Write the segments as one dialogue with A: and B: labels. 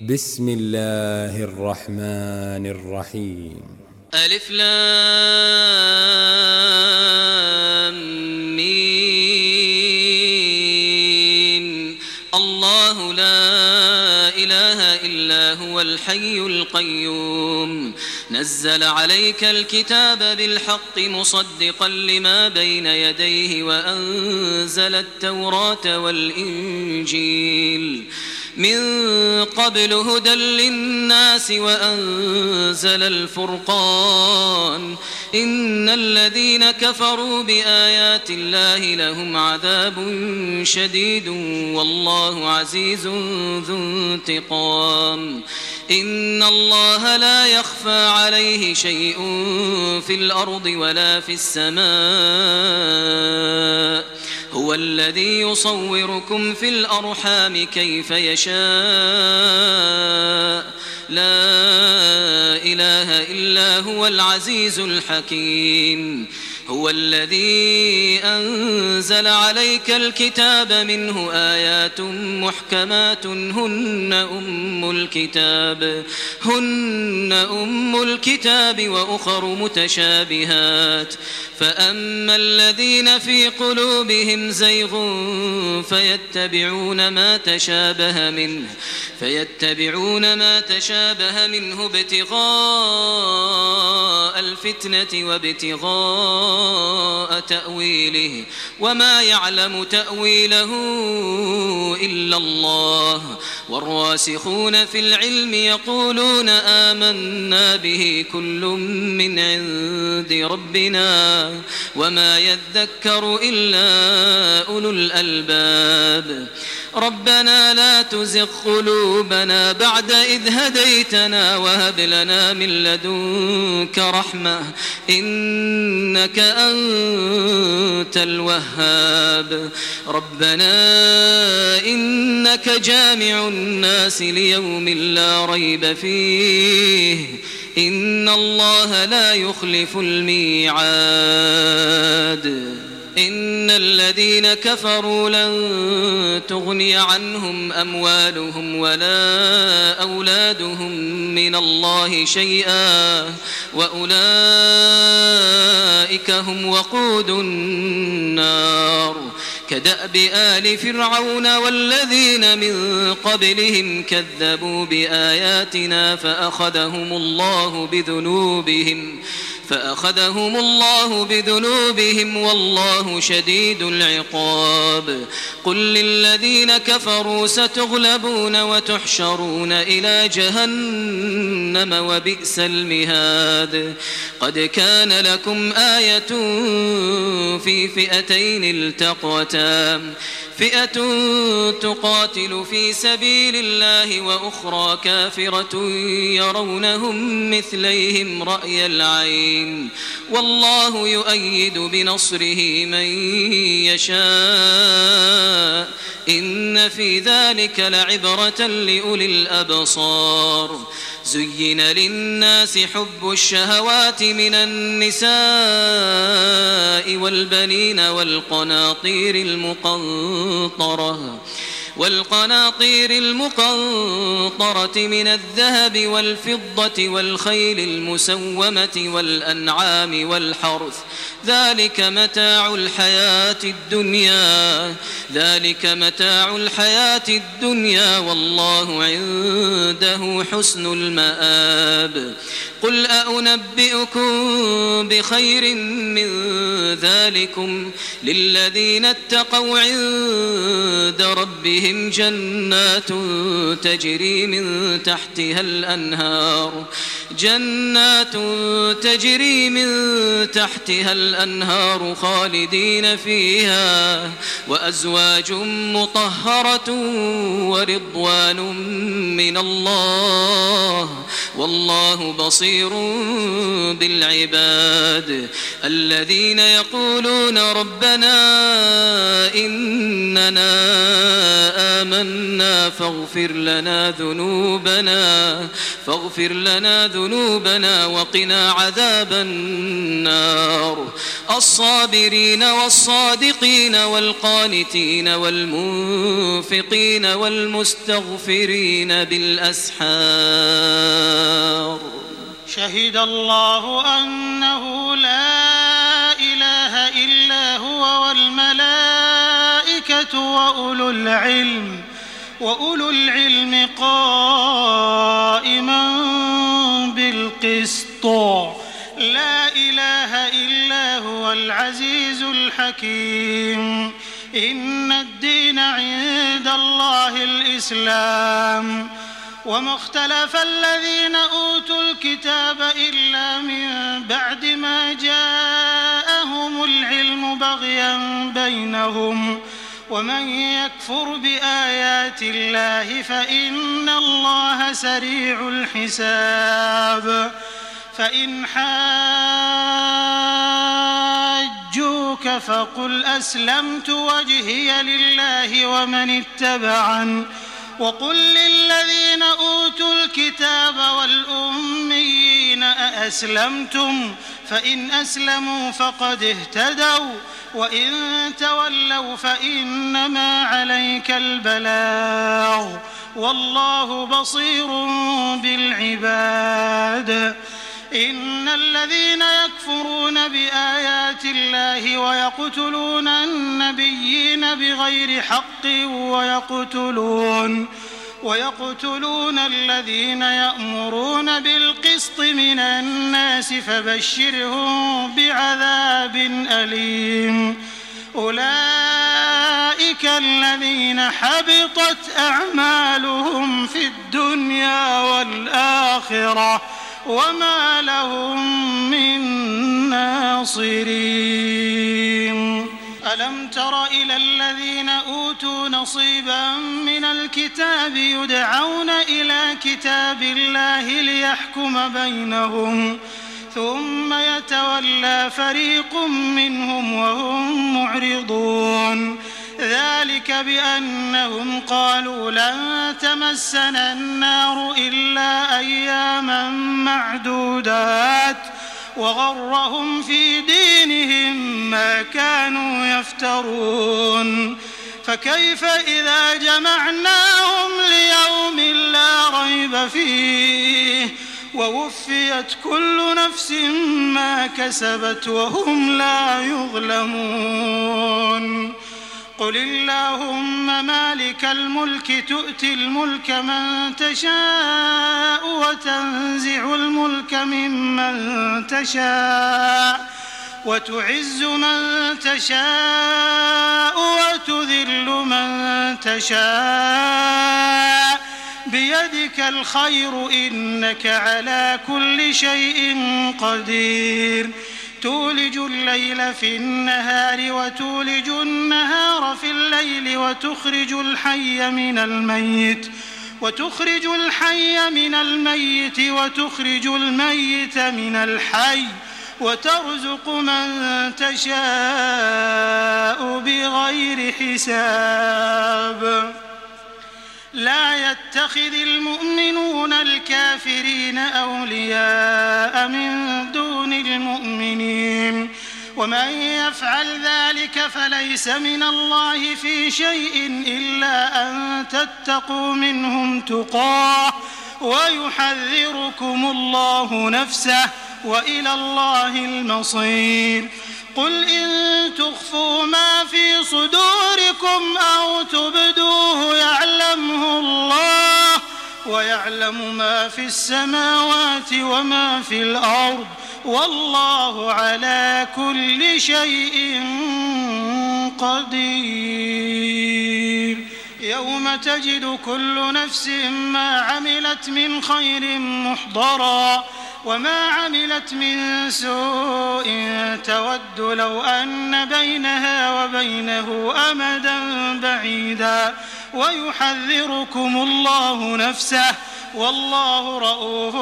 A: بسم الله الرحمن الرحيم.
B: ألف لام ميم. الله لا إله إلا هو الحي القيوم نزل عليك الكتاب بالحق مصدقا لما بين يديه وأنزل التوراة والإنجيل من قبل هدى للناس وأنزل الفرقان إن الذين كفروا بآيات الله لهم عذاب شديد والله عزيز ذو انتقام إن الله لا يخفى عليه شيء في الأرض ولا في السماء هو الذي يصوركم في الأرحام كيف يشاء لا إله إلا هو العزيز الحكيم هو الذي أنزل عليك الكتاب منه آيات محكمات هن أم الكتاب وأخر متشابهات فأما الذين في قلوبهم زيغ فيتبعون ما تشابه منه ابتغاء الفتنة وابتغاء تأويله وما يعلم تأويله إلا الله والراسخون في العلم يقولون آمنا به كل من عند ربنا وما يذكر إلا أولو الألباب ربنا لا تزغ قلوبنا بعد إذ هديتنا وهب لنا من لدنك رحمة إنك أنت الوهاب ربنا إنك جامع الناس ليوم لا ريب فيه إن الله لا يخلف الميعاد إن الذين كفروا لن تغني عنهم أموالهم ولا أولادهم من الله شيئا وأولئك هم وقود النار كدأب آل فرعون والذين من قبلهم كذبوا بآياتنا فأخذهم الله بذنوبهم والله شديد العقاب قل للذين كفروا ستغلبون وتحشرون إلى جهنم وبئس المهاد قد كان لكم آية في فئتين التقتا فئة تقاتل في سبيل الله وأخرى كافرة يرونهم مثليهم رأي العين والله يؤيد بنصره من يشاء إن في ذلك لعبرة لأولي الأبصار زين للناس حب الشهوات من النساء والبنين والقناطير المقنطرة من الذهب والفضة والخيل المسومة والأنعام والحرث ذلك متاع الحياة الدنيا والله عنده حسن المآب قل أنبئكم بخير من ذلكم للذين اتقوا عند ربهم جنات تجري من تحتها الأنهار خالدين فيها وأزواج مطهرة ورضوان من الله والله بصير بصير بالعباد الذين يقولون ربنا إننا آمنا فاغفر لنا ذنوبنا وقنا عذاب النار الصابرين والصادقين والقانتين والمنفقين والمستغفرين بالأسحار
C: شهد الله أنه لا إله إلا هو والملائكة وأولو العلم قائما بالقسط لا إله إلا هو العزيز الحكيم إن الدين عند الله الإسلام وما اختلف الذين أوتوا الكتاب إلا من بعد ما جاءهم العلم بغيا بينهم ومن يكفر بآيات الله فإن الله سريع الحساب فإن حاجوك فقل أسلمت وجهي لله ومن اتبعن وقل للذين أوتوا الكتاب والأميين أأسلمتم فإن أسلموا فقد اهتدوا وإن تولوا فإنما عليك البلاغ والله بصير بالعباد إن الذين يكفرون بآيات الله ويقتلون النبيين بغير حق ويقتلون الذين يأمرون بالقسط من الناس فبشرهم بعذاب أليم أولئك الذين حبطت أعمالهم في الدنيا والآخرة وما لهم من ناصرين ألم تر إلى الذين أوتوا نصيبا من الكتاب يدعون إلى كتاب الله ليحكم بينهم ثم يتولى فريق منهم وهم معرضون ذلك بأنهم قالوا لن تمسنا النار إلا أياما معدودات وغرهم في دينهم ما كانوا يفترون فكيف إذا جمعناهم ليوم لا ريب فيه ووفيت كل نفس ما كسبت وهم لا يظلمون قل اللهم مالك الملك تؤتي الملك من تشاء وتنزع الملك ممن تشاء وتعز من تشاء وتذل من تشاء بيدك الخير إنك على كل شيء قدير تولج الليل في النهار وتولج النهار في الليل وتخرج الحي من الميت وتخرج الميت من الحي وترزق من تشاء بغير حساب لا يتخذ المؤمنون الكافرين أولياء من دون المؤمنين ومن يفعل ذلك فليس من الله في شيء إلا أن تتقوا منهم تقاه ويحذركم الله نفسه وإلى الله المصير قل إن تخفوا ما في صدوركم أو تبدوه يعلمه الله ويعلم ما في السماوات وما في الأرض والله على كل شيء قدير يوم تجد كل نفس ما عملت من خير محضرا وما عملت من سوء تود لو أن بينها وبينه أمدا بعيدا ويحذركم الله نفسه والله رءوف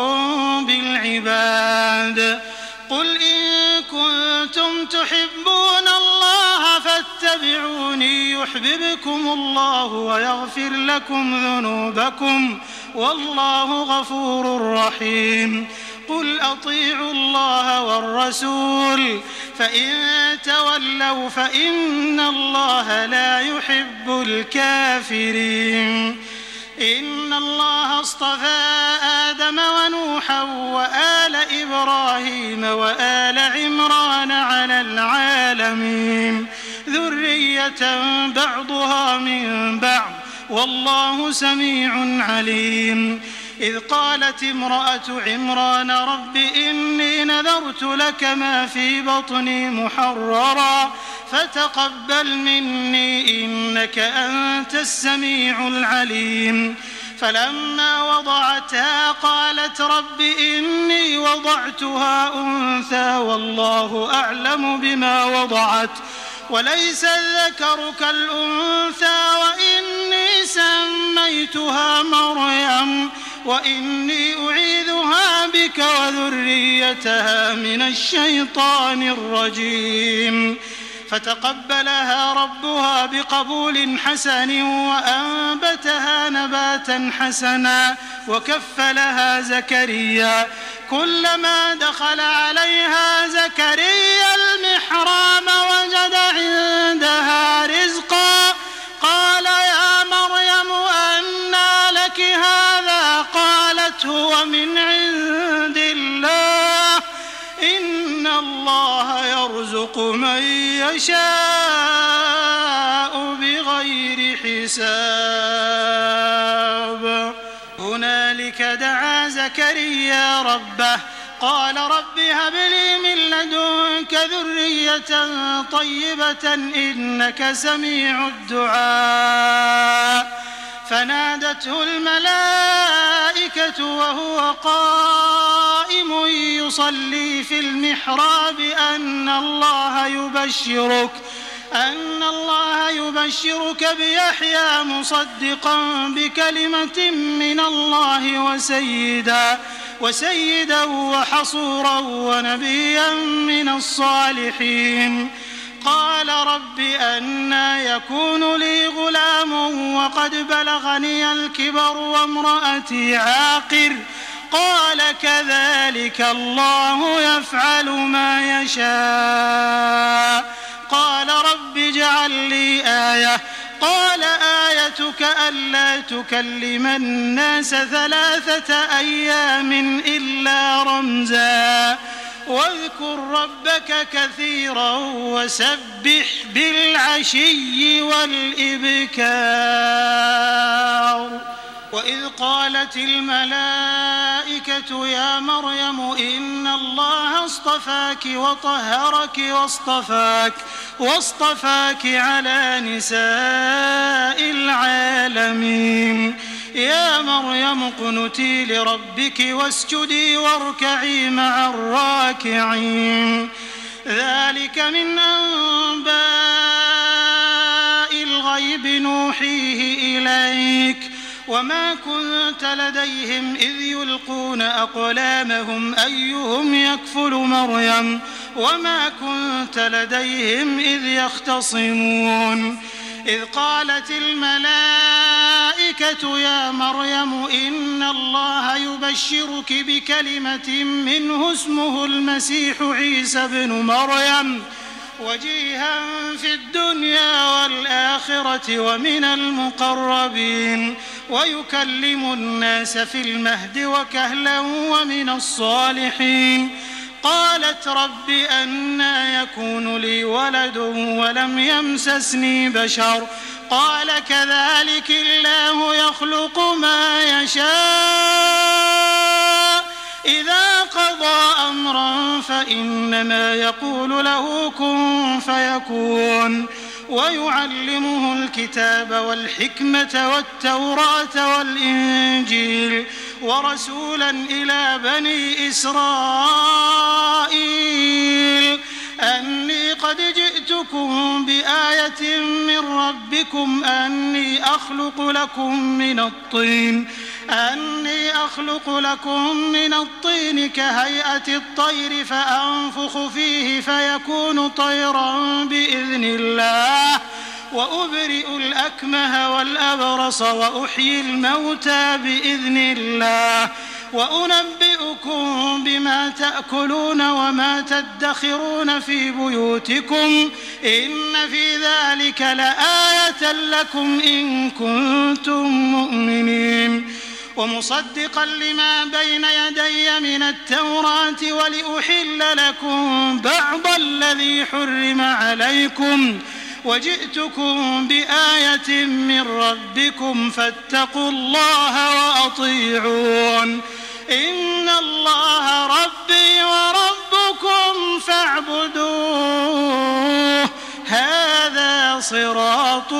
C: بالعباد. قل إن كنتم تحبون الله فاتبعوني يحببكم الله ويغفر لكم ذنوبكم والله غفور رحيم. قل أطيعوا الله والرسول فإن تولوا فإن الله لا يحب الكافرين. إن الله اصطفى آدم ونوحا وآل إبراهيم وآل عمران على العالمين ذرية بعضها من بعض والله سميع عليم. إذ قالت امرأة عمران رب إني نذرت لك ما في بطني محررا فتقبل مني إنك أنت السميع العليم. فلما وضعتها قالت رب إني وضعتها أنثى والله أعلم بما وضعت وليس الذكر كالأنثى وإني سميتها مريم وإني أعيذها بك وذريتها من الشيطان الرجيم. فتقبلها ربها بقبول حسن وأنبتها نباتا حسنا وكفلها زكريا. كلما دخل عليها زكريا المحراب وجد عندها رزقا قال يا مريم أنى لك هذا قالت هو من عند الله إن الله يرزق من يشاء بغير حساب. هنالك دعا زكريا ربه قال رب هب لي من لدنك ذرية طيبة إنك سميع الدعاء. فنادته الملائكة وهو قائم يصلي في المحراب أن الله يبشرك بيحيى مصدقا بكلمة من الله وسيدا وحصورا ونبيا من الصالحين. قال رب أنى يكون لي غلام وقد بلغني الكبر وامرأتي عاقر قال كذلك الله يفعل ما يشاء. قال رب اجعل لي آية قال آيتك ألا تكلم الناس 3 أيام إلا رمزا واذكر ربك كثيرا وسبح بالعشي والإبكار. وإذ قالت الملائكة يا مريم إن الله اصطفاك وطهرك واصطفاك على نساء العالمين. يا مريم اقنتي لربك واسجدي واركعي مع الراكعين. ذلك من أنباء الغيب نوحيه إليك وما كنت لديهم إذ يلقون أقلامهم أيهم يكفل مريم وما كنت لديهم إذ يختصمون. إذ قالت الملائكة يا مريم إن الله يبشرك بكلمة منه اسمه المسيح عيسى بن مريم وجيها في الدنيا والآخرة ومن المقربين ويكلم الناس في المهد وكهلا ومن الصالحين. قالت رب أنى يكون لي ولد ولم يمسسني بشر قال كذلك الله يخلق ما يشاء إذا قضى أمرا فإنما يقول له كن فيكون. ويعلمه الكتاب والحكمة والتوراة والإنجيل ورسولا إلى بني إسرائيل أني قد جئتكم بآية من ربكم أني أخلق لكم من الطين أني أخلق لكم من الطين كهيئة الطير فأنفخ فيه فيكون طيرا بإذن الله وأبرئ الأكمه والأبرص وأحيي الموتى بإذن الله وأنبئكم بما تأكلون وما تدخرون في بيوتكم إن في ذلك لآية لكم إن كنتم مؤمنين ومصدقا لما بين يدي من التوراة ولأحل لكم بعض الذي حرم عليكم وجئتكم بآية من ربكم فاتقوا الله وأطيعون إن الله ربي وربكم فاعبدوه هذا صراط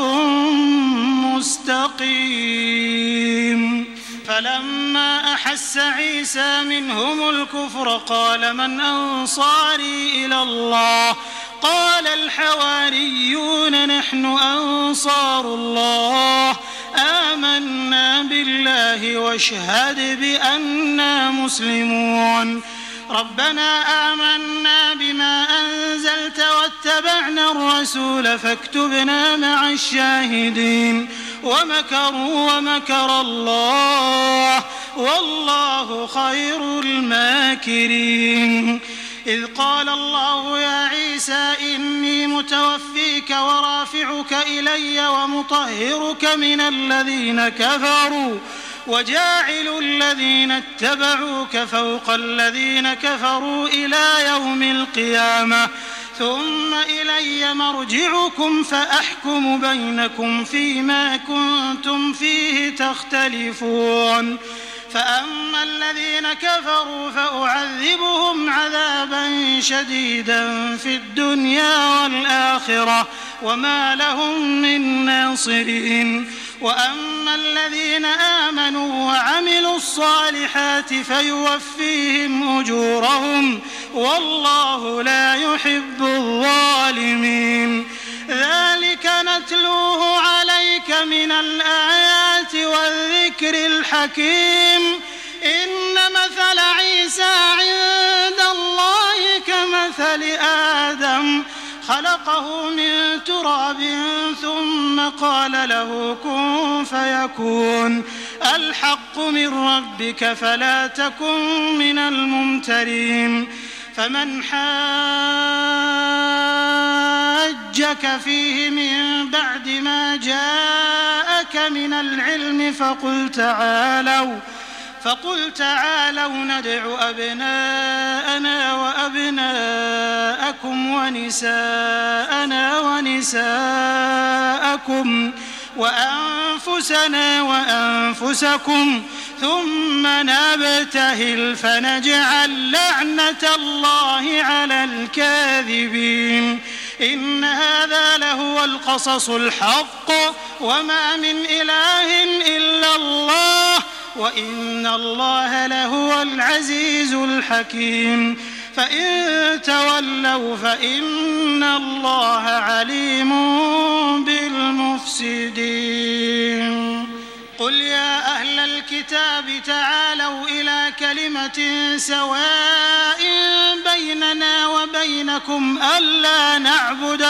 C: مستقيم فلما أحس عيسى منهم الكفر قال من أنصاري إلى الله قال الحواريون نحن أنصار الله آمنا بالله واشهد بأننا مسلمون ربنا آمنا بما أنزلت واتبعنا الرسول فاكتبنا مع الشاهدين ومكروا ومكر الله والله خير الماكرين إذ قال الله يا عيسى إني متوفيك ورافعك إلي ومطهرك من الذين كفروا وجاعل الذين اتبعوك فوق الذين كفروا إلى يوم القيامة ثم إلي مرجعكم فأحكم بينكم فيما كنتم فيه تختلفون فأما الذين كفروا فأعذبهم عذابا شديدا في الدنيا والآخرة وما لهم من ناصرين وأما الذين آمنوا وعملوا الصالحات فيوفيهم أجورهم والله لا يحب الظالمين ذلك نتلوه عليك من الآيات والذكر الحكيم إن مثل عيسى عند الله كمثل آدم خلقه من تراب ثم قال له كن فيكون الحق من ربك فلا تكن من الممترين فمن حاجك فيه من بعد ما جاءك من العلم فقل تعالوا ندع أبناءنا وأبناءكم ونساءنا ونساءكم وأنفسنا وأنفسكم ثم نبتهل فنجعل لعنة الله على الكاذبين إن هذا لهو القصص الحق وما من إله إلا الله وإن الله لهو العزيز الحكيم فإن تولوا فإن الله عليم بالمفسدين قل يا أهل الكتاب تعالوا إلى كلمة سواء بيننا وبينكم ألا نعبد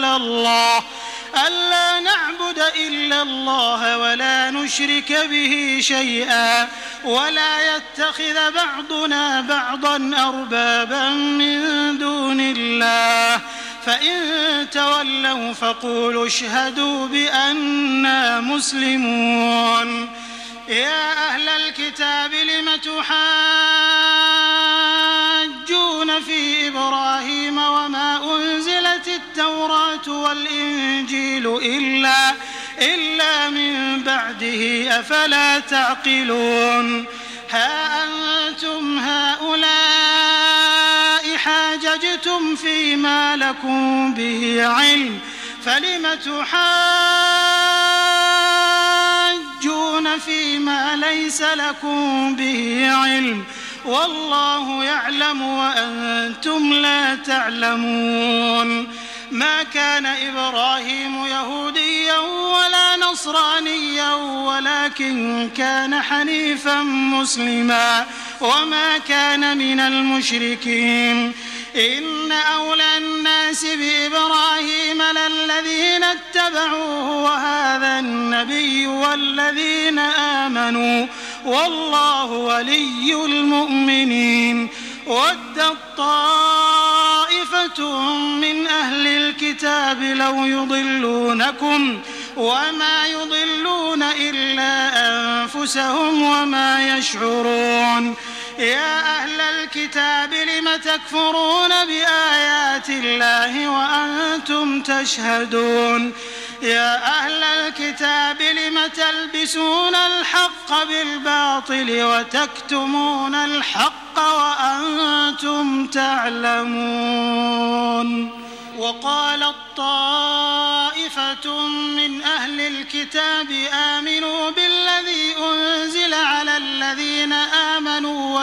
C: إلا الله ولا نشرك به شيئا ولا يتخذ بعضنا بعضا أربابا من دون الله فإن تولوا فقولوا اشهدوا بأننا مسلمون يا أهل الكتاب لم تحاجون في إبراهيم وما أنزلت التوراة والإنجيل إلا من بعده أفلا تعقلون ها أنتم هؤلاء حاججتم فيما لكم به علم فلم تحاجون فيما ليس لكم به علم والله يعلم وأنتم لا تعلمون ما كان إبراهيم يهوديا ولا نصرانيا ولكن كان حنيفا مسلما وما كان من المشركين إن أولى الناس بإبراهيم للذين اتبعوه وهذا النبي والذين آمنوا والله ولي المؤمنين ودت طائفة من أهل الكتاب لو يضلونكم وما يضلون إلا أنفسهم وما يشعرون يا أهل الكتاب لم تكفرون بآيات الله وأنتم تشهدون يا أهل الكتاب لم تلبسون الحق بالباطل وتكتمون الحق وأنتم تعلمون وقالت طائفة من أهل الكتاب آمنوا بالذي أنزل على الذين آمنوا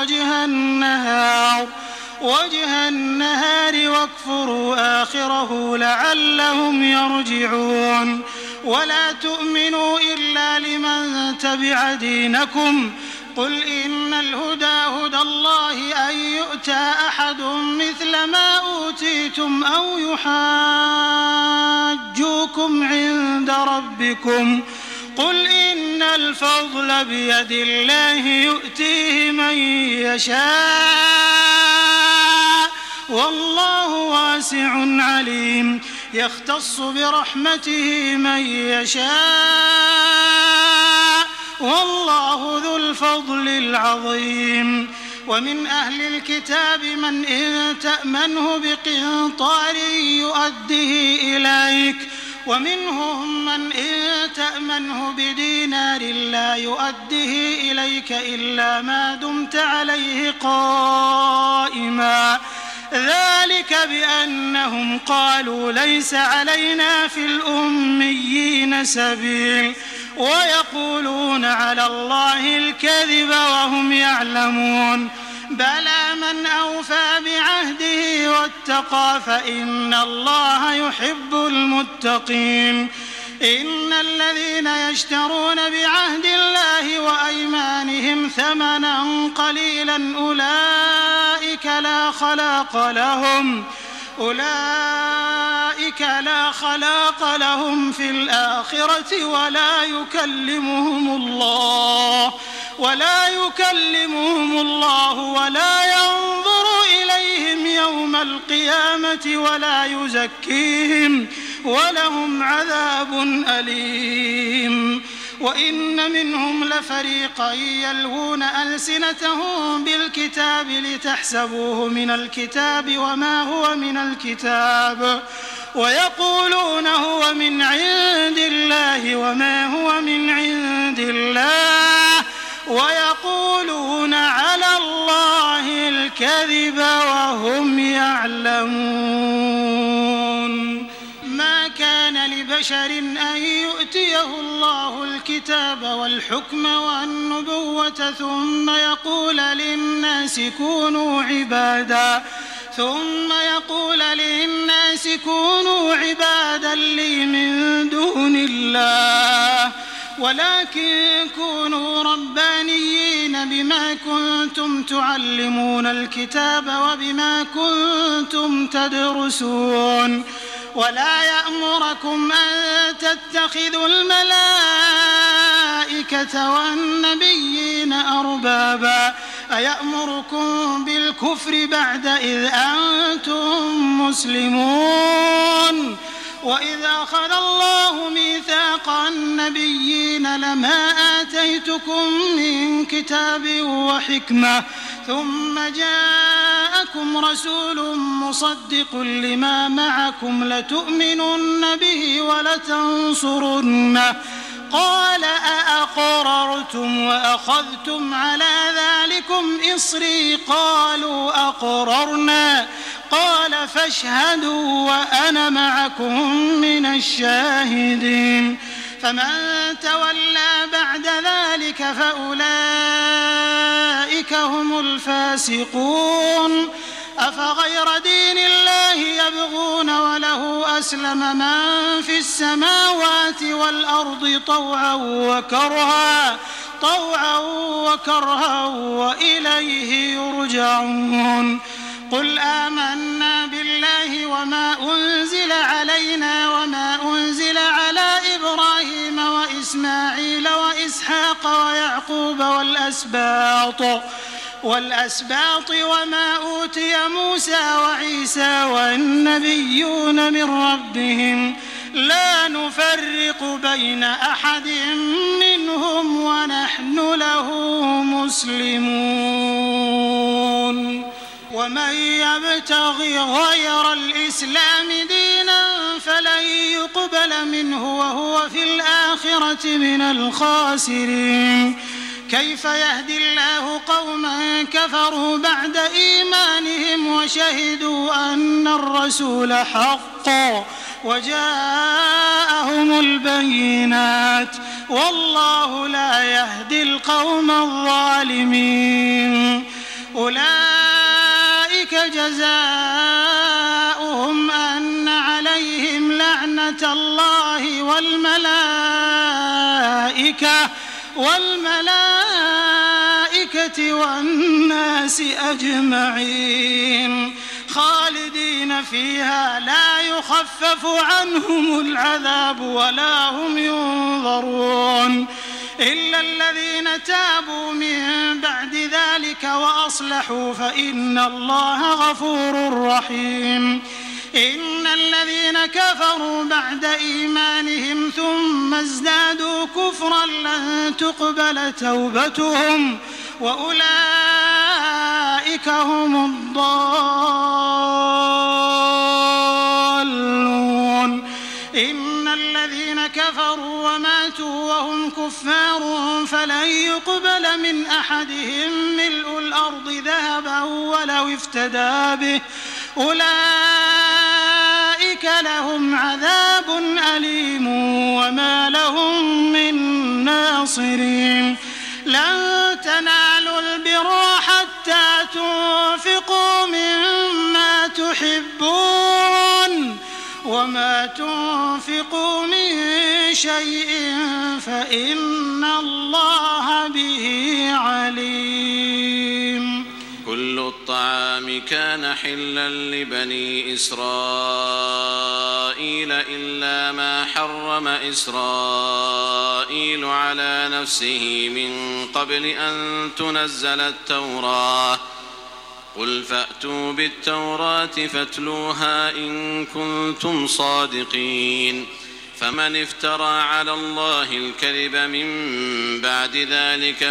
C: وجه النهار واكفروا آخره لعلهم يرجعون ولا تؤمنوا إلا لمن تبع دينكم قل إن الهدى هدى الله أن يؤتى أحد مثل ما أوتيتم أو يحاجوكم عند ربكم قل إن الفضل بيد الله يؤتيه من يشاء والله واسع عليم يختص برحمته من يشاء والله ذو الفضل العظيم ومن أهل الكتاب من إن تأمنه بقنطار يؤديه إليك ومنهم من إن تأمنه بدينار لا يؤديه إليك إلا ما دمت عليه قائما ذلك بأنهم قالوا ليس علينا في الأميين سبيل ويقولون على الله الكذب وهم يعلمون بلى من أوفى بعهده واتقى فإن الله يحب المتقين إن الذين يشترون بعهد الله وأيمانهم ثمنا قليلا أولئك لا خلاق لهم في الآخرة ولا يكلمهم الله ولا ينظر إليهم يوم القيامة ولا يزكيهم ولهم عذاب أليم وإن منهم لفريقا يلوون ألسنتهم بالكتاب لتحسبوه من الكتاب وما هو من الكتاب ويقولون هو من عند الله وما هو من عند الله ويقولون على الله الكذب وهم يعلمون ما كان لبشر أن يؤتيه الله الكتاب والحكم والنبوة ثم يقول للناس كونوا عبادا لي من دون الله ولكن كونوا ربانيين بما كنتم تعلمون الكتاب وبما كنتم تدرسون ولا يأمركم أن تتخذوا الملائكة والنبيين أربابا أيأمركم بالكفر بعد إذ أنتم مسلمون وإذ أخذ الله ميثاق النبيين لما آتيتكم من كتاب وحكمة ثم جاءكم رسول مصدق لما معكم لتؤمنن به ولتنصرنه قال أأقررتم وأخذتم على ذلكم إصري قالوا أقررنا قال فاشهدوا وأنا معكم من الشاهدين فمن تولى بعد ذلك فأولئك هم الفاسقون أفغير دين الله يبغون وله أسلم من في السماوات والأرض طوعا وكرها وإليه يرجعون قل آمنا بالله وما أنزل علينا وما أنزل على إبراهيم وإسماعيل وإسحاق ويعقوب والأسباط وما أوتي موسى وعيسى والنبيون من ربهم لا نفرق بين أحد منهم ونحن له مسلمون ومن يبتغي غير الإسلام دينا فلن يقبل منه وهو في الآخرة من الخاسرين كيف يهدي الله قوما كفروا بعد إيمانهم وشهدوا أن الرسول حق وجاءهم البينات والله لا يهدي القوم الظالمين أولئك جزاؤهم أن عليهم لعنة الله والملائكة والناس أجمعين خالدين فيها لا يخفف عنهم العذاب ولا هم ينظرون إلا الذين تابوا من بعد ذلك وأصلحوا فإن الله غفور رحيم إن الذين كفروا بعد إيمانهم ثم ازدادوا كفرا لن تقبل توبتهم وأولئك هم الضالون إن الذين كفروا وماتوا وهم كفار فلن يقبل من أحدهم ملء الأرض ذهبا ولو افتدى به أولئك لهم عذاب أليم وما لهم من ناصرين لن تنالوا البر حتى تنفقوا مما تحبون وما تنفقوا من شيء فإن الله به عليم
D: كل الطعام كان حلا لبني إسرائيل إلا ما حرم إسرائيل على نفسه من قبل أن تنزل التوراة قل فأتوا بالتوراة فاتلوها إن كنتم صادقين فمن افترى على الله الكذب من بعد ذلك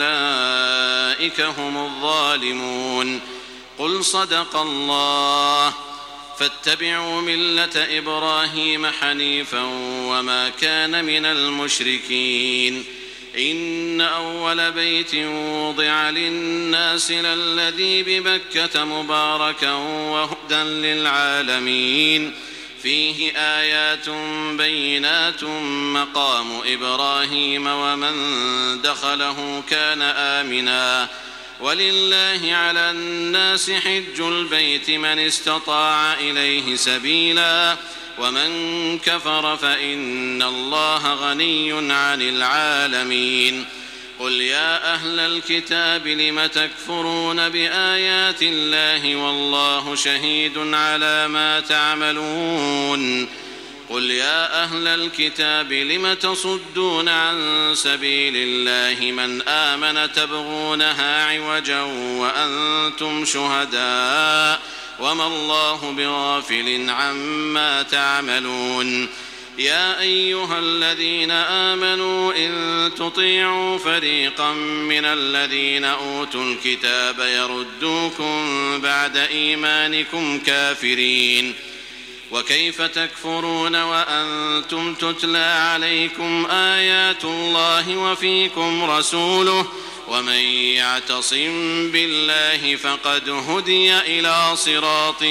D: فأولئك هم الظالمون قل صدق الله فاتبعوا ملة إبراهيم حنيفا وما كان من المشركين إن أول بيت وضع للناس للذي ببكة مباركا وهدى للعالمين فيه آيات بينات مقام إبراهيم ومن دخله كان آمنا ولله على الناس حج البيت من استطاع إليه سبيلا ومن كفر فإن الله غني عن العالمين قل يا أهل الكتاب لم تكفرون بآيات الله والله شهيد على ما تعملون قل يا أهل الكتاب لم تصدون عن سبيل الله من آمن تبغونها عوجا وأنتم شهداء وما الله بغافل عما تعملون يا أيها الذين آمنوا إن تطيعوا فريقا من الذين أوتوا الكتاب يردوكم بعد إيمانكم كافرين وكيف تكفرون وأنتم تتلى عليكم آيات الله وفيكم رسوله ومن يعتصم بالله فقد هدي إلى صراط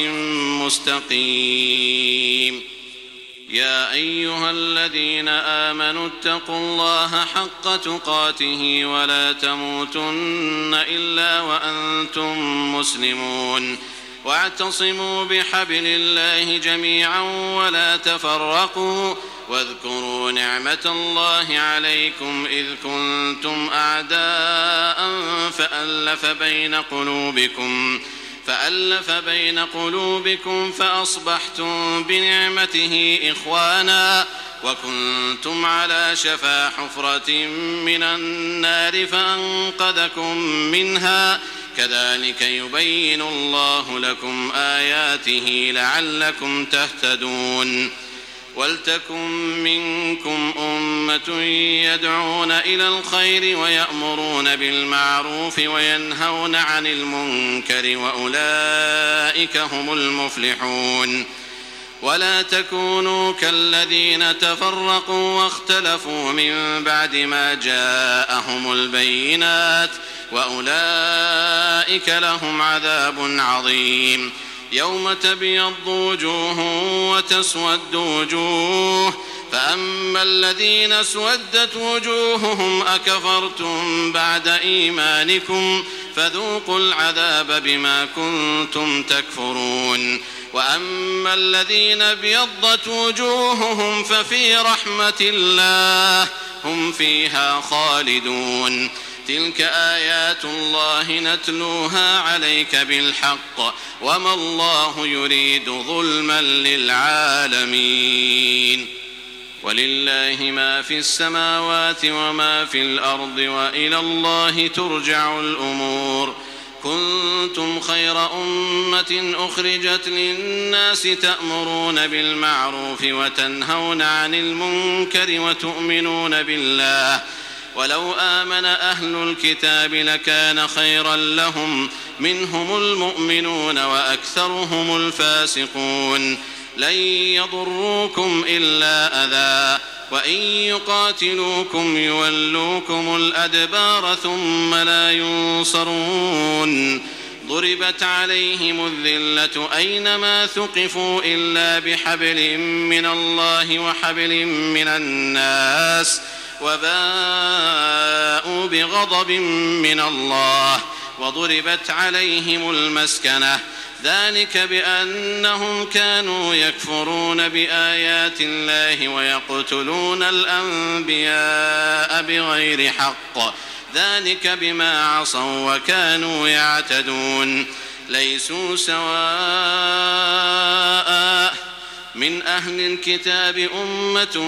D: مستقيم يا أيها الذين آمنوا اتقوا الله حق تقاته ولا تموتن إلا وأنتم مسلمون واعتصموا بحبل الله جميعا ولا تفرقوا واذكروا نعمة الله عليكم إذ كنتم أعداء فألف بين قلوبكم فأصبحتم بنعمته إخوانا وكنتم على شفا حفرة من النار فأنقذكم منها كذلك يبين الله لكم آياته لعلكم تهتدون ولتكن منكم أمة يدعون إلى الخير ويأمرون بالمعروف وينهون عن المنكر وأولئك هم المفلحون ولا تكونوا كالذين تفرقوا واختلفوا من بعد ما جاءهم البينات وأولئك لهم عذاب عظيم يوم تبيض وجوه وتسود وجوه فأما الذين اسودت وجوههم أكفرتم بعد إيمانكم فذوقوا العذاب بما كنتم تكفرون وأما الذين ابيضت وجوههم ففي رحمة الله هم فيها خالدون تلك آيات الله نتلوها عليك بالحق وما الله يريد ظلما للعالمين ولله ما في السماوات وما في الأرض وإلى الله ترجع الأمور كنتم خير أمة أخرجت للناس تأمرون بالمعروف وتنهون عن المنكر وتؤمنون بالله ولو آمن أهل الكتاب لكان خيرا لهم منهم المؤمنون وأكثرهم الفاسقون لن يضروكم إلا أذى وإن يقاتلوكم يولوكم الأدبار ثم لا ينصرون ضربت عليهم الذلة أينما ثقفوا إلا بحبل من الله وحبل من الناس وباءوا بغضب من الله وضربت عليهم المسكنة ذلك بأنهم كانوا يكفرون بآيات الله ويقتلون الأنبياء بغير حق ذلك بما عصوا وكانوا يعتدون ليسوا سواء من أهل الكتاب أمة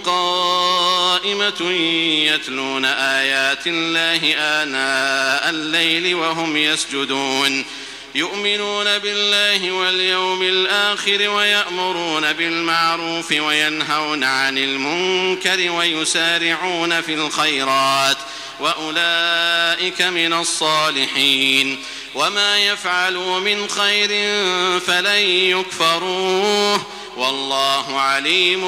D: قائمة يتلون آيات الله آناء الليل وهم يسجدون يؤمنون بالله واليوم الآخر ويأمرون بالمعروف وينهون عن المنكر ويسارعون في الخيرات وأولئك من الصالحين وما يفعلوا من خير فلن يكفروه والله عليم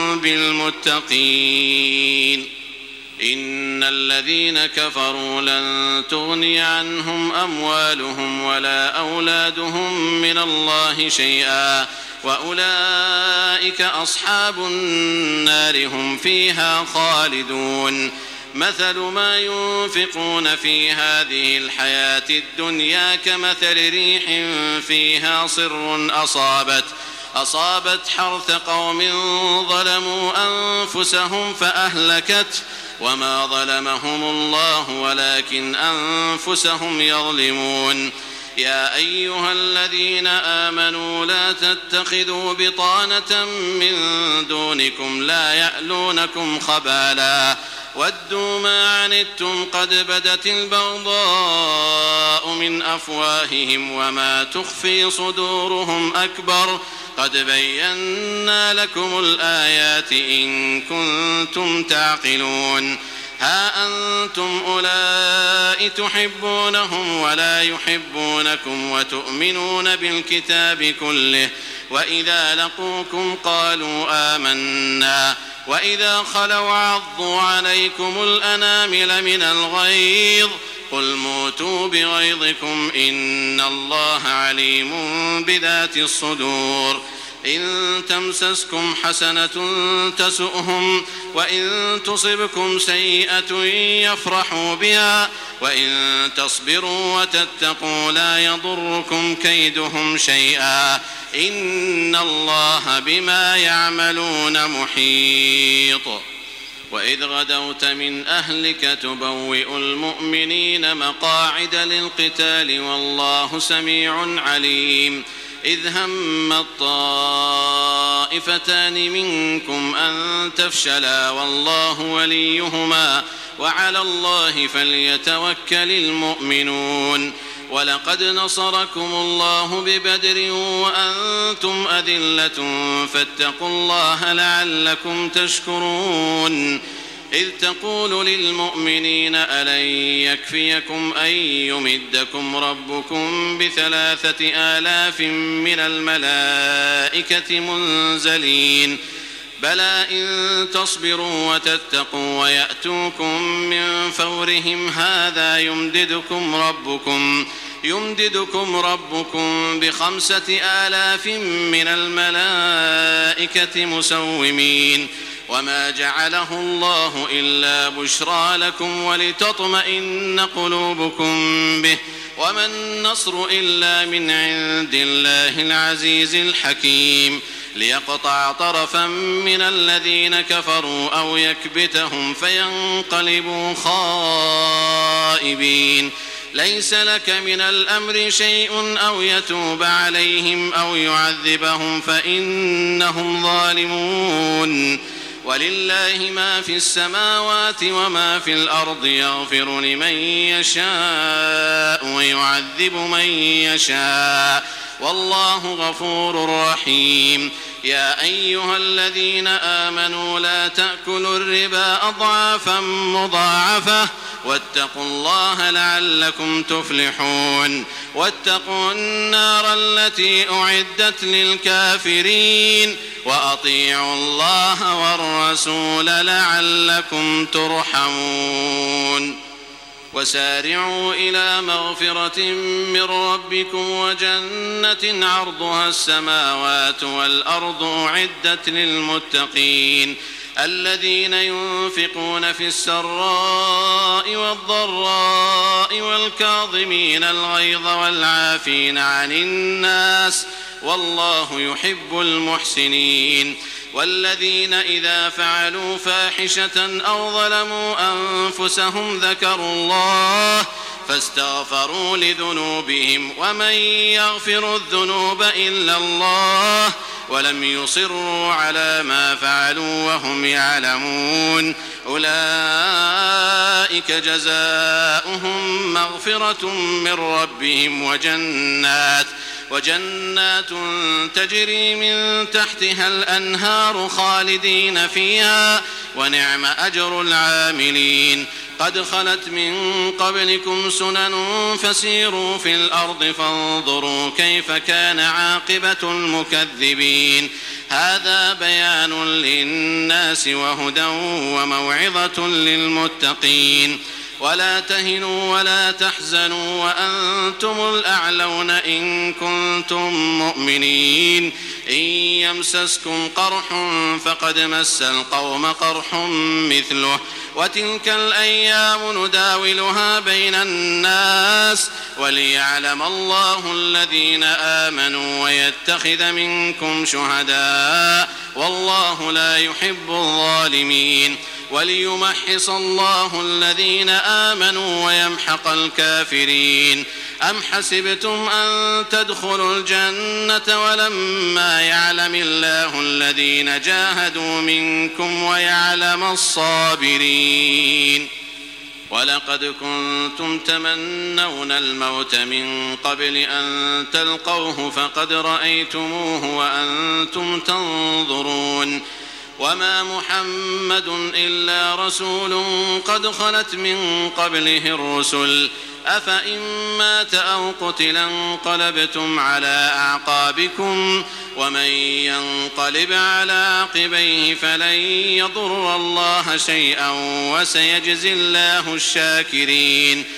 D: بالمتقين إن الذين كفروا لن تغني عنهم أموالهم ولا أولادهم من الله شيئا وأولئك أصحاب النار هم فيها خالدون مثل ما ينفقون في هذه الحياة الدنيا كمثل ريح فيها صر أصابت حرث قوم ظلموا أنفسهم فأهلكت وما ظلمهم الله ولكن أنفسهم يظلمون يا أيها الذين آمنوا لا تتخذوا بطانة من دونكم لا يألونكم خبالا ودوا ما عنتم قد بدت البغضاء من أفواههم وما تخفي صدورهم أكبر قد بينا لكم الآيات إن كنتم تعقلون ها أنتم أولئك تحبونهم ولا يحبونكم وتؤمنون بالكتاب كله وإذا لقوكم قالوا آمنا وإذا خلوا عضوا عليكم الأنامل من الغيظ قل موتوا بغيظكم إن الله عليم بذات الصدور إن تمسسكم حسنة تسؤهم وإن تصبكم سيئة يفرحوا بها وإن تصبروا وتتقوا لا يضركم كيدهم شيئا إن الله بما يعملون محيط. وإذ غدوت من أهلك تبوئ المؤمنين مقاعد للقتال والله سميع عليم. إذ هم الطائفتان منكم أن تفشلا والله وليهما وعلى الله فليتوكل المؤمنون. ولقد نصركم الله ببدر وأنتم أذلة فاتقوا الله لعلكم تشكرون. إذ تقول للمؤمنين ألن يكفيكم أن يمدكم ربكم ب3,000 من الملائكة منزلين بلى إن تصبروا وتتقوا ويأتوكم من فورهم هذا يمددكم ربكم ب5,000 من الملائكة مسومين. وما جعله الله إلا بشرى لكم ولتطمئن قلوبكم به وما النصر إلا من عند الله العزيز الحكيم. ليقطع طرفا من الذين كفروا أو يكبتهم فينقلبوا خائبين. ليس لك من الأمر شيء أو يتوب عليهم أو يعذبهم فإنهم ظالمون. ولله ما في السماوات وما في الأرض يغفر لمن يشاء ويعذب من يشاء والله غفور رحيم. يا أيها الذين آمنوا لا تأكلوا الربا أضعافا مضاعفة واتقوا الله لعلكم تفلحون. واتقوا النار التي أعدت للكافرين وأطيعوا الله والرسول لعلكم ترحمون. وسارعوا إلى مغفرة من ربكم وجنة عرضها السماوات والأرض أعدت للمتقين الذين ينفقون في السراء والضراء والكاظمين الغيظ والعافين عن الناس والله يحب المحسنين. والذين إذا فعلوا فاحشة أو ظلموا أنفسهم ذكروا الله فاستغفروا لذنوبهم ومن يغفر الذنوب إلا الله ولم يصروا على ما فعلوا وهم يعلمون أولئك جزاؤهم مغفرة من ربهم وجنات تجري من تحتها الأنهار خالدين فيها ونعم أجر العاملين. قد خلت من قبلكم سنن فسيروا في الأرض فانظروا كيف كان عاقبة المكذبين. هذا بيان للناس وهدى وموعظة للمتقين. ولا تهنوا ولا تحزنوا وأنتم الأعلون إن كنتم مؤمنين. إن يمسسكم قرح فقد مس القوم قرح مثله وتلك الأيام نداولها بين الناس وليعلم الله الذين آمنوا ويتخذ منكم شهداء والله لا يحب الظالمين. وليمحص الله الذين آمنوا ويمحق الكافرين. أم حسبتم أن تدخلوا الجنة ولما يعلم الله الذين جاهدوا منكم ويعلم الصابرين. ولقد كنتم تمنون الموت من قبل أن تلقوه فقد رأيتموه وأنتم تنظرون. وما محمد إلا رسول قد خلت من قبله الرسل أفإن مات أو قتل انقلبتم على أعقابكم ومن ينقلب على عقبيه فلن يضر الله شيئا وسيجزي الله الشاكرين.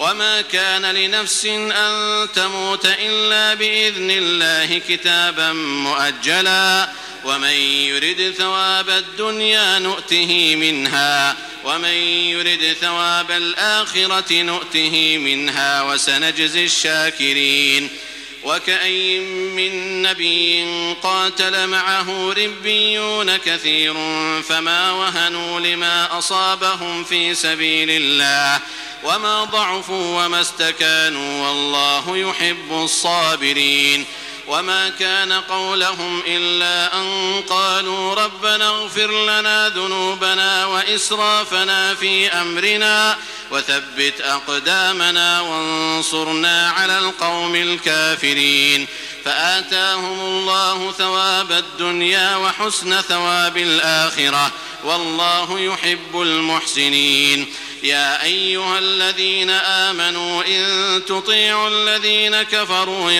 D: وما كان لنفس أن تموت إلا بإذن الله كتابا مؤجلا ومن يرد ثواب الدنيا نؤته منها ومن يرد ثواب الآخرة نؤته منها وسنجزي الشاكرين وكأي من نبي قاتل معه ربيون كثير فما وهنوا لما أصابهم في سبيل الله وما ضعفوا وما استكانوا والله يحب الصابرين وما كان قولهم إلا أن قالوا ربنا اغفر لنا ذنوبنا وإسرافنا في أمرنا وثبت أقدامنا وانصرنا على القوم الكافرين فآتاهم الله ثواب الدنيا وحسن ثواب الآخرة والله يحب المحسنين يا أيها الذين آمنوا إن تطيعوا الذين كفروا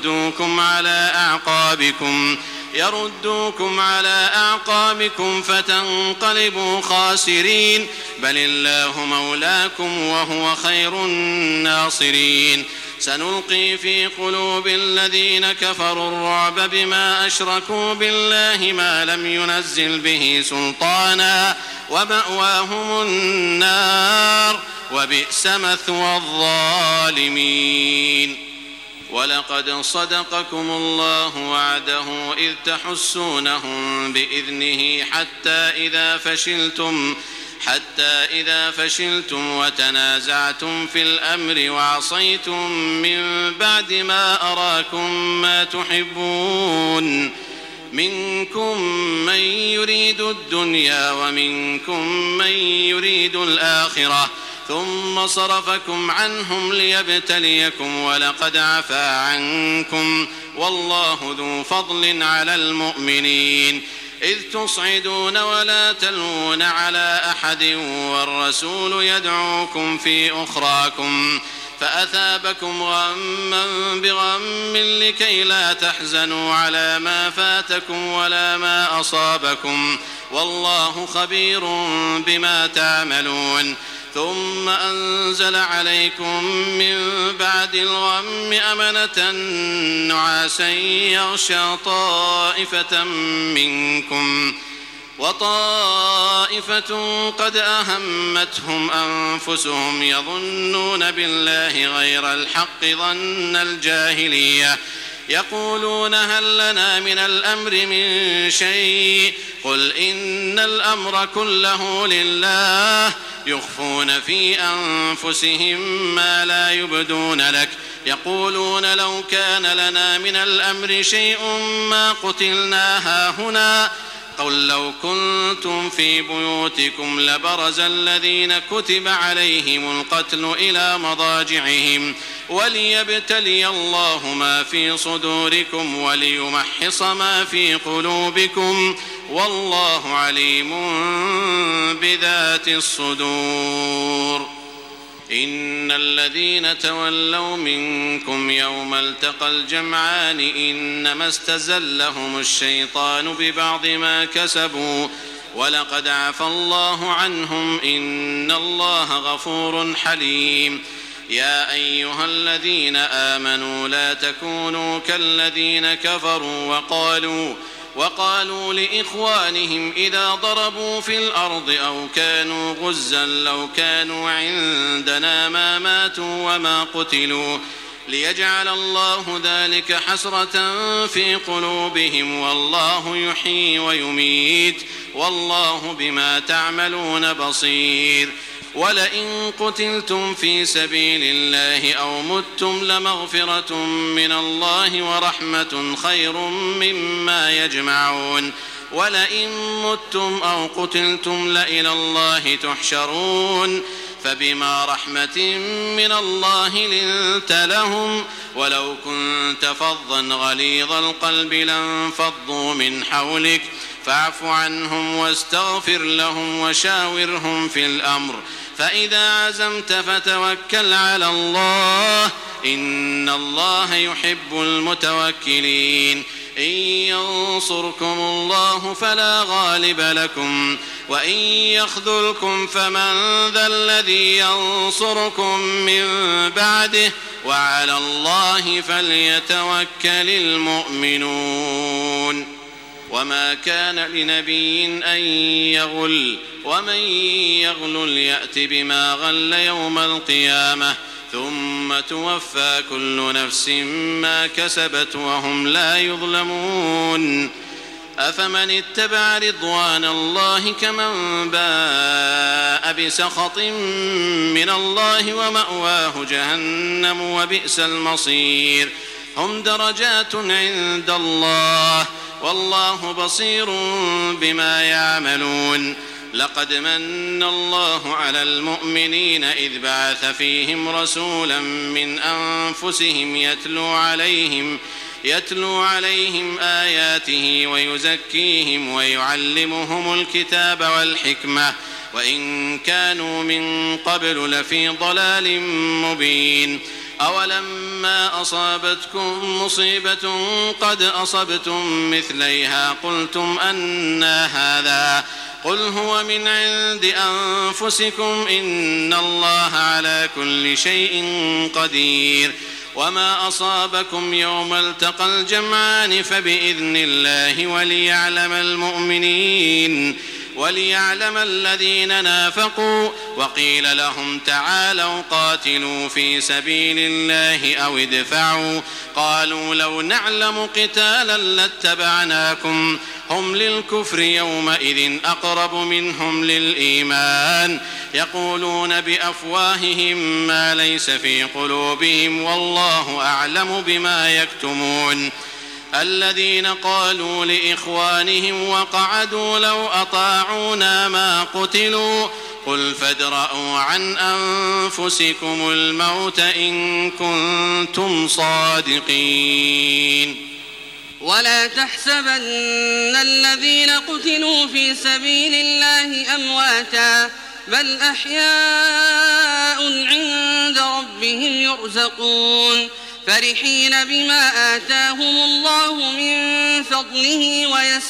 D: يردوكم على أعقابكم فتنقلبوا خاسرين بل الله مولاكم وهو خير الناصرين سنلقي في قلوب الذين كفروا الرعب بما أشركوا بالله ما لم ينزل به سلطانا ومأواهم النار وبئس مثوى الظالمين ولقد صدقكم الله وعده إذ تحسونهم بإذنه حتى إذا فشلتم وتنازعتم في الأمر وعصيتم من بعد ما أراكم ما تحبون منكم من يريد الدنيا ومنكم من يريد الآخرة ثم صرفكم عنهم ليبتليكم ولقد عفا عنكم والله ذو فضل على المؤمنين إذ تصعدون ولا تلوون على أحد والرسول يدعوكم في أخراكم فأثابكم غما بغم لكي لا تحزنوا على ما فاتكم ولا ما أصابكم والله خبير بما تعملون ثم أنزل عليكم من بعد الغم أمنة نعاسا يغشى طائفة منكم وطائفة قد أهمتهم أنفسهم يظنون بالله غير الحق ظن الجاهلية يقولون هل لنا من الأمر من شيء قل إن الأمر كله لله يخفون في أنفسهم ما لا يبدون لك يقولون لو كان لنا من الأمر شيء ما قتلنا هاهنا قل لو كنتم في بيوتكم لبرز الذين كتب عليهم القتل إلى مضاجعهم وليبتلي الله ما في صدوركم وليمحص ما في قلوبكم والله عليم بذات الصدور إن الذين تولوا منكم يوم التقى الجمعان إنما استزلهم الشيطان ببعض ما كسبوا ولقد عفى الله عنهم إن الله غفور حليم يا أيها الذين آمنوا لا تكونوا كالذين كفروا وقالوا لإخوانهم إذا ضربوا في الأرض أو كانوا غزا لو كانوا عندنا ما ماتوا وما قتلوا ليجعل الله ذلك حسرة في قلوبهم والله يحيي ويميت والله بما تعملون بصير ولئن قتلتم في سبيل الله أو متم لمغفرة من الله ورحمة خير مما يجمعون ولئن متم أو قتلتم لإلى الله تحشرون فبما رحمة من الله لنت لهم ولو كنت فظا غليظ القلب لانفضوا من حولك فاعف عنهم واستغفر لهم وشاورهم في الأمر فإذا عزمت فتوكل على الله إن الله يحب المتوكلين إن ينصركم الله فلا غالب لكم وإن يخذلكم فمن ذا الذي ينصركم من بعده وعلى الله فليتوكل المؤمنون. وما كان لنبي أن يغل ومن يغل يأت بما غل يوم القيامة ثم توفى كل نفس ما كسبت وهم لا يظلمون. أفمن اتبع رضوان الله كمن باء بسخط من الله ومأواه جهنم وبئس المصير. هم درجات عند الله والله بصير بما يعملون. لقد من الله على المؤمنين إذ بعث فيهم رسولا من أنفسهم يتلو عليهم آياته ويزكيهم ويعلمهم الكتاب والحكمة وإن كانوا من قبل لفي ضلال مبين. أولما أصابتكم مصيبة قد أصبتم مثليها قلتم أنى هذا قل هو من عند أنفسكم إن الله على كل شيء قدير. وما أصابكم يوم التقى الجمعان فبإذن الله وليعلم الذين نافقوا. وقيل لهم تعالوا قاتلوا في سبيل الله أو ادفعوا قالوا لو نعلم قتالا لاتبعناكم هم للكفر يومئذ أقرب منهم للإيمان يقولون بأفواههم ما ليس في قلوبهم والله أعلم بما يكتمون. الذين قالوا لإخوانهم وقعدوا لو أطاعونا ما قتلوا قل فادرءوا عن أنفسكم الموت إن كنتم صادقين.
E: ولا تحسبن الذين قتلوا في سبيل الله أمواتا بل أحياء عند ربهم يرزقون فرحين بما آتاهم الله من فضله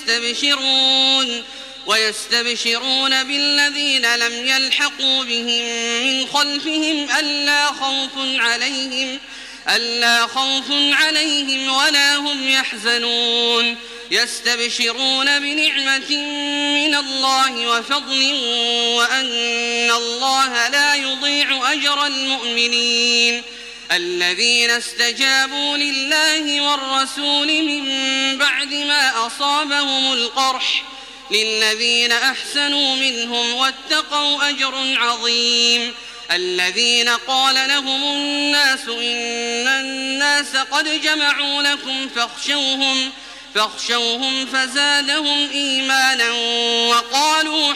E: ويستبشرون بالذين لم يلحقوا بهم من خلفهم ألا خوف عليهم ولا هم يحزنون يستبشرون بنعمة من الله وفضل وأن الله لا يضيع أجر المؤمنين. الذين استجابوا لله والرسول من بعد ما أصابهم القرح للذين أحسنوا منهم واتقوا أجر عظيم. الذين قال لهم الناس إن الناس قد جمعوا لكم فاخشوهم فزادهم إيمانا وقالوا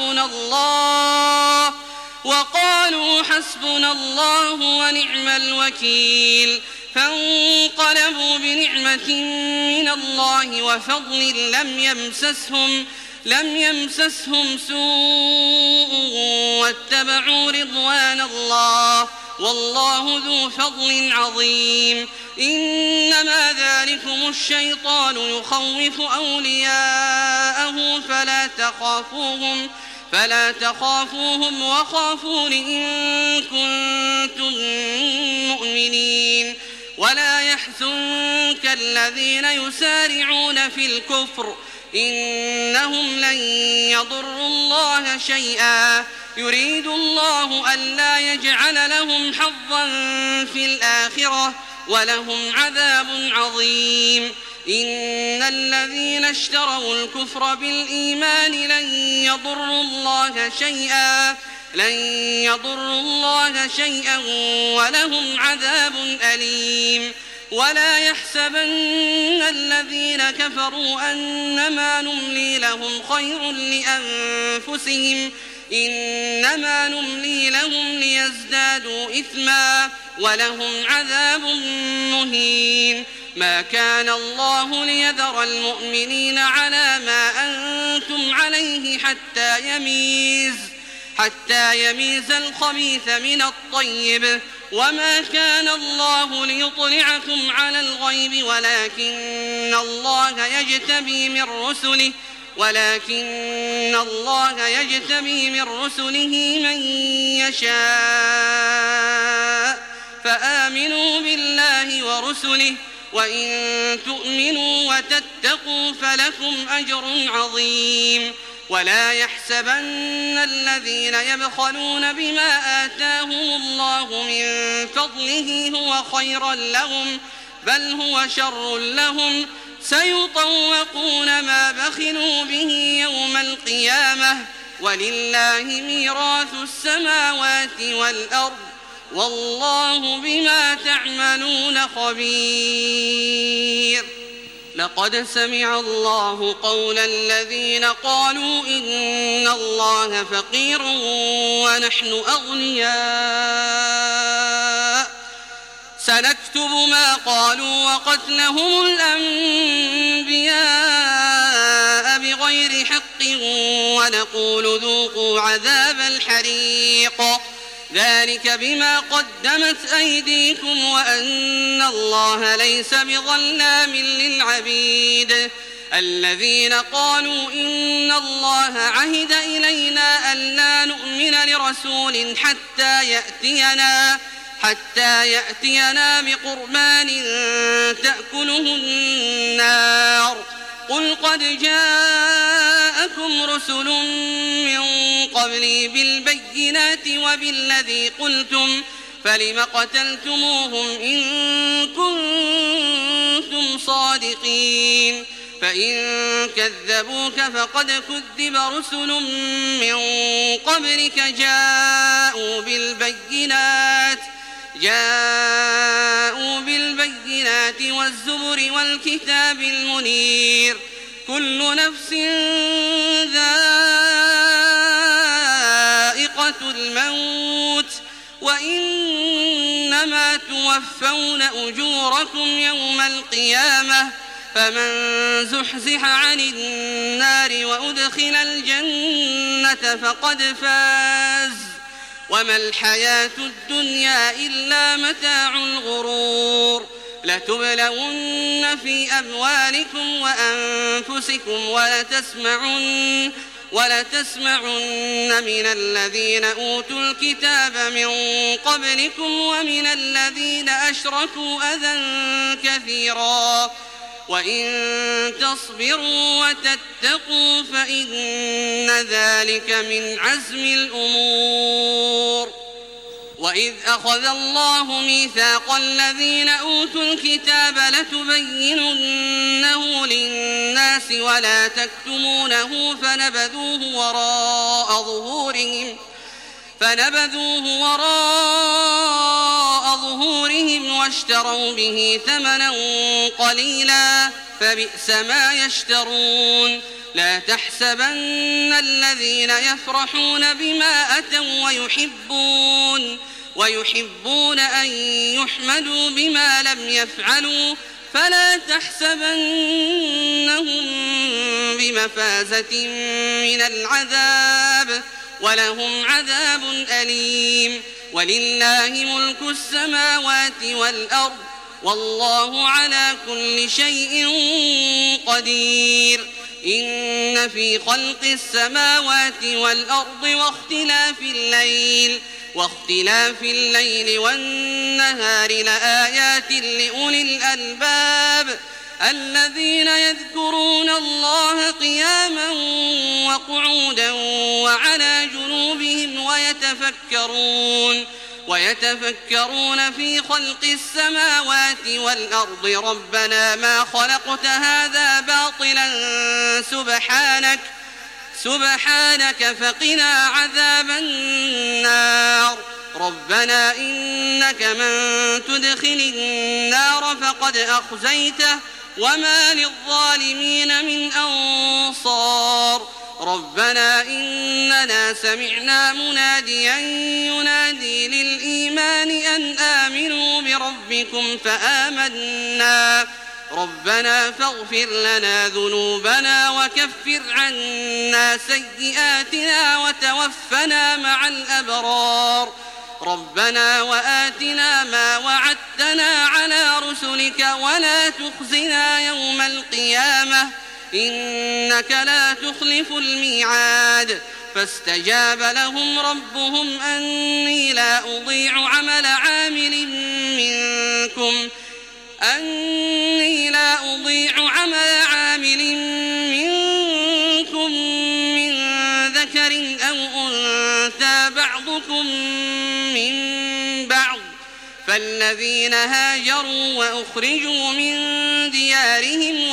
E: حسبنا الله ونعم الوكيل. فانقلبوا بنعمة من الله وفضل لم يمسسهم سوء واتبعوا رضوان الله والله ذو فضل عظيم. إنما ذلكم الشيطان يخوف أولياءه فلا تخافوهم وخافون إن كنتم مؤمنين. ولا يحزنك الذين يسارعون في الكفر إنهم لن يضروا الله شيئا يريد الله ألا يجعل لهم حظا في الآخرة ولهم عذاب عظيم. إن الذين اشتروا الكفر بالإيمان لن يضروا الله شيئا ولهم عذاب أليم. ولا يحسبن الذين كفروا أنما نملي لهم خير لأنفسهم إنما نملي لهم ليزدادوا إثما ولهم عذاب مهين. ما كان الله ليذر المؤمنين على ما أنتم عليه حتى يميز الخبيث من الطيب وما كان الله ليطلعكم على الغيب ولكن الله يجتبي من رسله ولكن الله يجتبي من رسله من يشاء فآمنوا بالله ورسله وإن تؤمنوا وتتقوا فلكم أجر عظيم ولا يحسبن الذين يبخلون بما آتاهم الله من فضله هو خيرا لهم بل هو شر لهم سيطوقون ما بخلوا به يوم القيامة ولله ميراث السماوات والأرض والله بما تعملون خبير. لقد سمع الله قول الذين قالوا إن الله فقير ونحن أغنياء سنكتب ما قالوا وقتلهم الأنبياء بغير حق ونقول ذوقوا عذاب الحريق ذلك بما قدمت أيديكم وأن الله ليس بظلام للعبيد. الذين قالوا إن الله عهد إلينا ألا نؤمن لرسول حتى يأتينا بقربان تأكله النار قل قد جاءكم رسل من قبلي بالبينات وبالذي قلتم فلم قتلتموهم إن كنتم صادقين فإن كذبوك فقد كذب رسل من قبلك جاءوا بالبينات والزبر والكتاب المنير كل نفس ذائقة الموت وإنما توفون أجوركم يوم القيامة فمن زحزح عن النار وأدخل الجنة فقد فاز وما الحياة الدنيا إلا متاع الغرور. لتبلون في أموالكم وأنفسكم ولتسمعن من الذين أوتوا الكتاب من قبلكم ومن الذين أشركوا أذى كثيرا وإن تصبروا وتتقوا فإن ذلك من عزم الأمور. وإذ أخذ الله ميثاق الذين أوتوا الكتاب لتبيننه للناس ولا تكتمونه فنبذوه وراء ظهورهم واشتروا به ثمنا قليلا فبئس ما يشترون. لا تحسبن الذين يفرحون بما أتوا ويحبون أن يحمدوا بما لم يفعلوا فلا تحسبنهم بمفازة من العذاب ولهم عذاب أليم. ولله ملك السماوات والأرض والله على كل شيء قدير. إن في خلق السماوات والأرض واختلاف الليل والنهار لآيات لأولي الألباب الذين يذكرون الله قياما وقعودا وعلى جنوبهم ويتفكرون في خلق السماوات والأرض ربنا ما خلقت هذا باطلا سبحانك فقنا عذاب النار. ربنا إنك من تدخل النار فقد أخزيته وما للظالمين من أنصار. ربنا إننا سمعنا مناديا ينادي للإيمان أن آمنوا بربكم فآمنا ربنا فاغفر لنا ذنوبنا وكفر عنا سيئاتنا وتوفنا مع الأبرار. ربنا وآتنا ما وعدتنا على رسلك ولا تخزنا يوم القيامة إنك لا تخلف الميعاد فاستجاب لهم ربهم أني لا أضيع عمل عامل منكم من ذكر أو أنثى بعضكم من بعض فالذين هاجروا وأخرجوا من ديارهم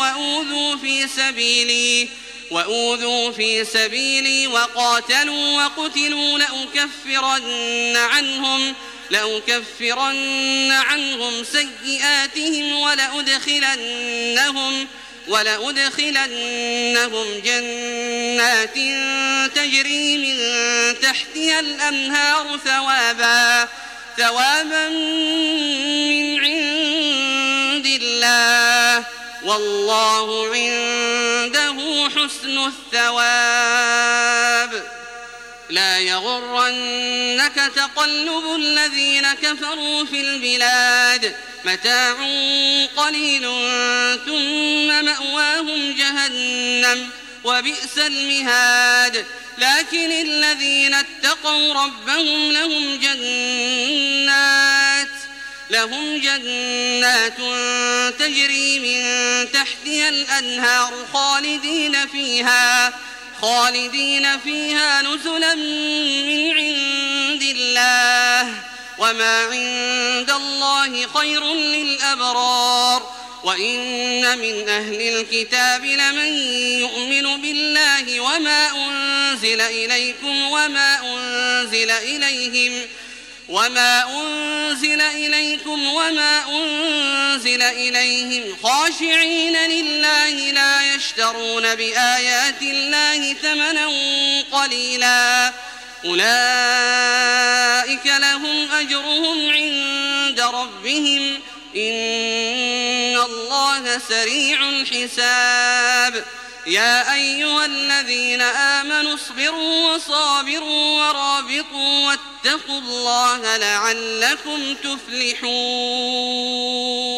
E: وأوذوا في سبيلي وقاتلوا وقتلوا لأكفرن عنهم سيئاتهم ولأدخلنهم جنات تجري من تحتها الأنهار ثوابا من عند الله والله عنده حسن الثواب. لا يغرنك تقلب الذين كفروا في البلاد متاع قليل ثم مأواهم جهنم وبئس المهاد. لكن الذين اتقوا ربهم لهم جنات تجري من تحتها الأنهار خالدين فيها نزلا من عند الله وما عند الله خير للأبرار. وإن من أهل الكتاب لمن يؤمن بالله وما أنزل إليكم وما أنزل إليهم خاشعين لله لا يشترون بآيات الله ثمنا قليلا أولئك لهم أجرهم عند ربهم إن الله سريع الحساب. يا أيها الذين آمنوا اصبروا وصابروا ورابطوا واتقوا الله لعلكم تفلحون.